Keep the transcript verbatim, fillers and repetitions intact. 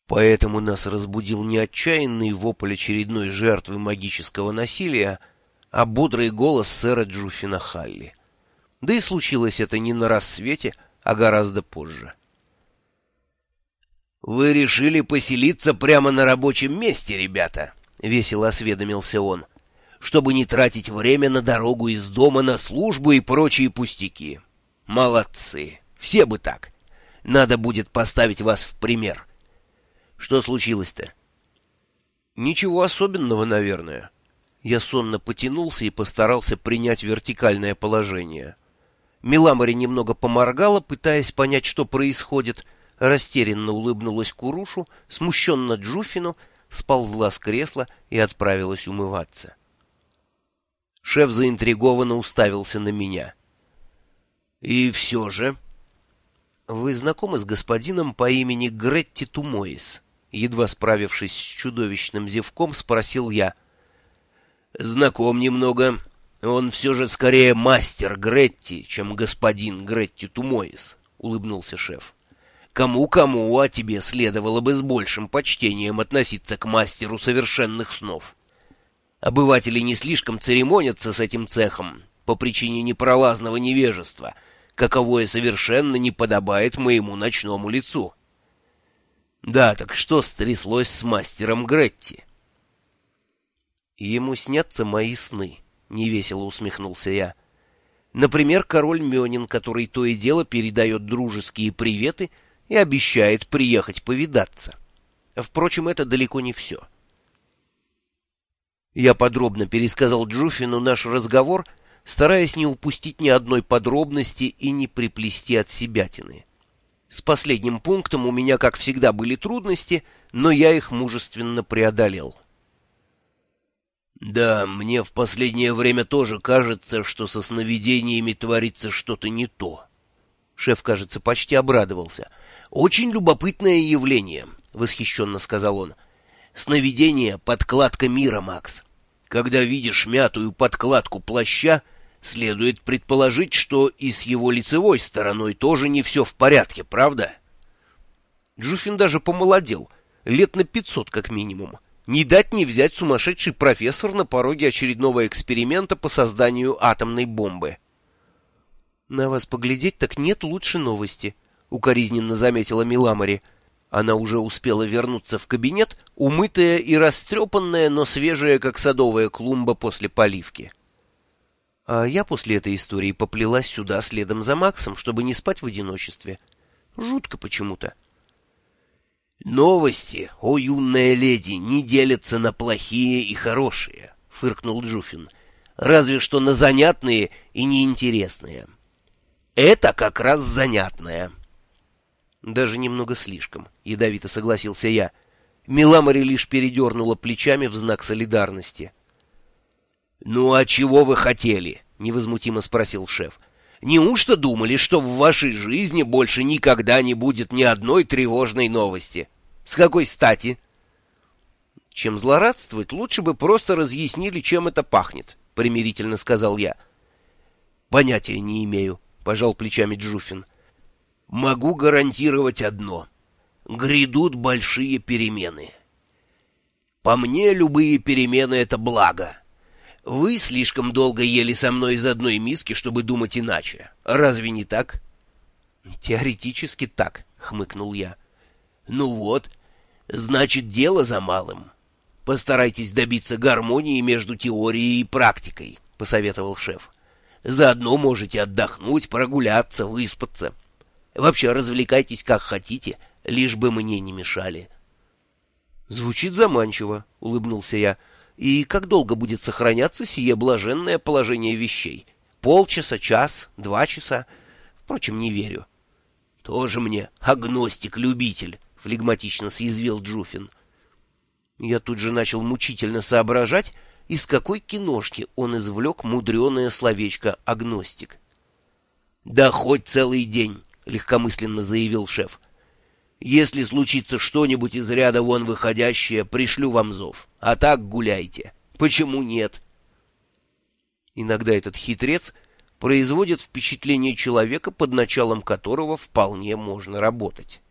Поэтому нас разбудил не отчаянный вопль очередной жертвы магического насилия, а бодрый голос сэра Джуффина Халли. Да и случилось это не на рассвете, а гораздо позже. «Вы решили поселиться прямо на рабочем месте, ребята?» — весело осведомился он. «Чтобы не тратить время на дорогу из дома на службу и прочие пустяки. Молодцы! Все бы так. Надо будет поставить вас в пример. Что случилось-то?» «Ничего особенного, наверное». Я сонно потянулся и постарался принять вертикальное положение. Миламори немного поморгала, пытаясь понять, что происходит, растерянно улыбнулась Курушу, смущенно Джуффину, сползла с кресла и отправилась умываться. Шеф заинтригованно уставился на меня. «И все же...» «Вы знакомы с господином по имени Гретти Тумоис?» Едва справившись с чудовищным зевком, спросил я. «Знаком немного. Он все же скорее мастер Гретти, чем господин Гретти Тумоис», — улыбнулся шеф. «Кому-кому, а тебе следовало бы с большим почтением относиться к мастеру совершенных снов. Обыватели не слишком церемонятся с этим цехом по причине непролазного невежества, каковое совершенно не подобает моему ночному лицу». «Да, так что стряслось с мастером Гретти?» «Ему снятся мои сны», — невесело усмехнулся я. «Например, король Мёнин, который то и дело передает дружеские приветы и обещает приехать повидаться. Впрочем, это далеко не все». Я подробно пересказал Джуффину наш разговор, стараясь не упустить ни одной подробности и не приплести от себятины. С последним пунктом у меня, как всегда, были трудности, но я их мужественно преодолел. «Да, мне в последнее время тоже кажется, что со сновидениями творится что-то не то». Шеф, кажется, почти обрадовался. «Очень любопытное явление», — восхищенно сказал он. «Сновидение — подкладка мира, Макс. Когда видишь мятую подкладку плаща, следует предположить, что и с его лицевой стороной тоже не все в порядке, правда?» Джуффин даже помолодел, лет на пятьсот как минимум. Не дать не взять сумасшедший профессор на пороге очередного эксперимента по созданию атомной бомбы. «На вас поглядеть так нет лучше новости», — укоризненно заметила Миламори. Она уже успела вернуться в кабинет, умытая и растрепанная, но свежая, как садовая клумба после поливки. А я после этой истории поплелась сюда следом за Максом, чтобы не спать в одиночестве. Жутко почему-то. «Новости, о юная леди, не делятся на плохие и хорошие», — фыркнул Джуффин. «Разве что на занятные и неинтересные. Это как раз занятное». «Даже немного слишком», — ядовито согласился я. Миламори лишь передернула плечами в знак солидарности. «Ну а чего вы хотели?» — невозмутимо спросил шеф. «Неужто думали, что в вашей жизни больше никогда не будет ни одной тревожной новости? С какой стати?» «Чем злорадствовать, лучше бы просто разъяснили, чем это пахнет», — примирительно сказал я. «Понятия не имею», — пожал плечами Джуффин. «Могу гарантировать одно. Грядут большие перемены. По мне, любые перемены — это благо. Вы слишком долго ели со мной из одной миски, чтобы думать иначе. Разве не так?» «Теоретически так», — хмыкнул я. «Ну вот, значит, дело за малым. Постарайтесь добиться гармонии между теорией и практикой», — посоветовал шеф. «Заодно можете отдохнуть, прогуляться, выспаться. Вообще развлекайтесь как хотите, лишь бы мне не мешали». «Звучит заманчиво», — улыбнулся я. «И как долго будет сохраняться сие блаженное положение вещей? Полчаса, час, два часа? Впрочем, не верю». «Тоже мне агностик-любитель», — флегматично съязвил Джуффин. Я тут же начал мучительно соображать, из какой киношки он извлек мудреное словечко «агностик». «Да хоть целый день», — легкомысленно заявил шеф. «Если случится что-нибудь из ряда вон выходящее, пришлю вам зов. А так гуляйте. Почему нет?» Иногда этот хитрец производит впечатление человека, под началом которого вполне можно работать.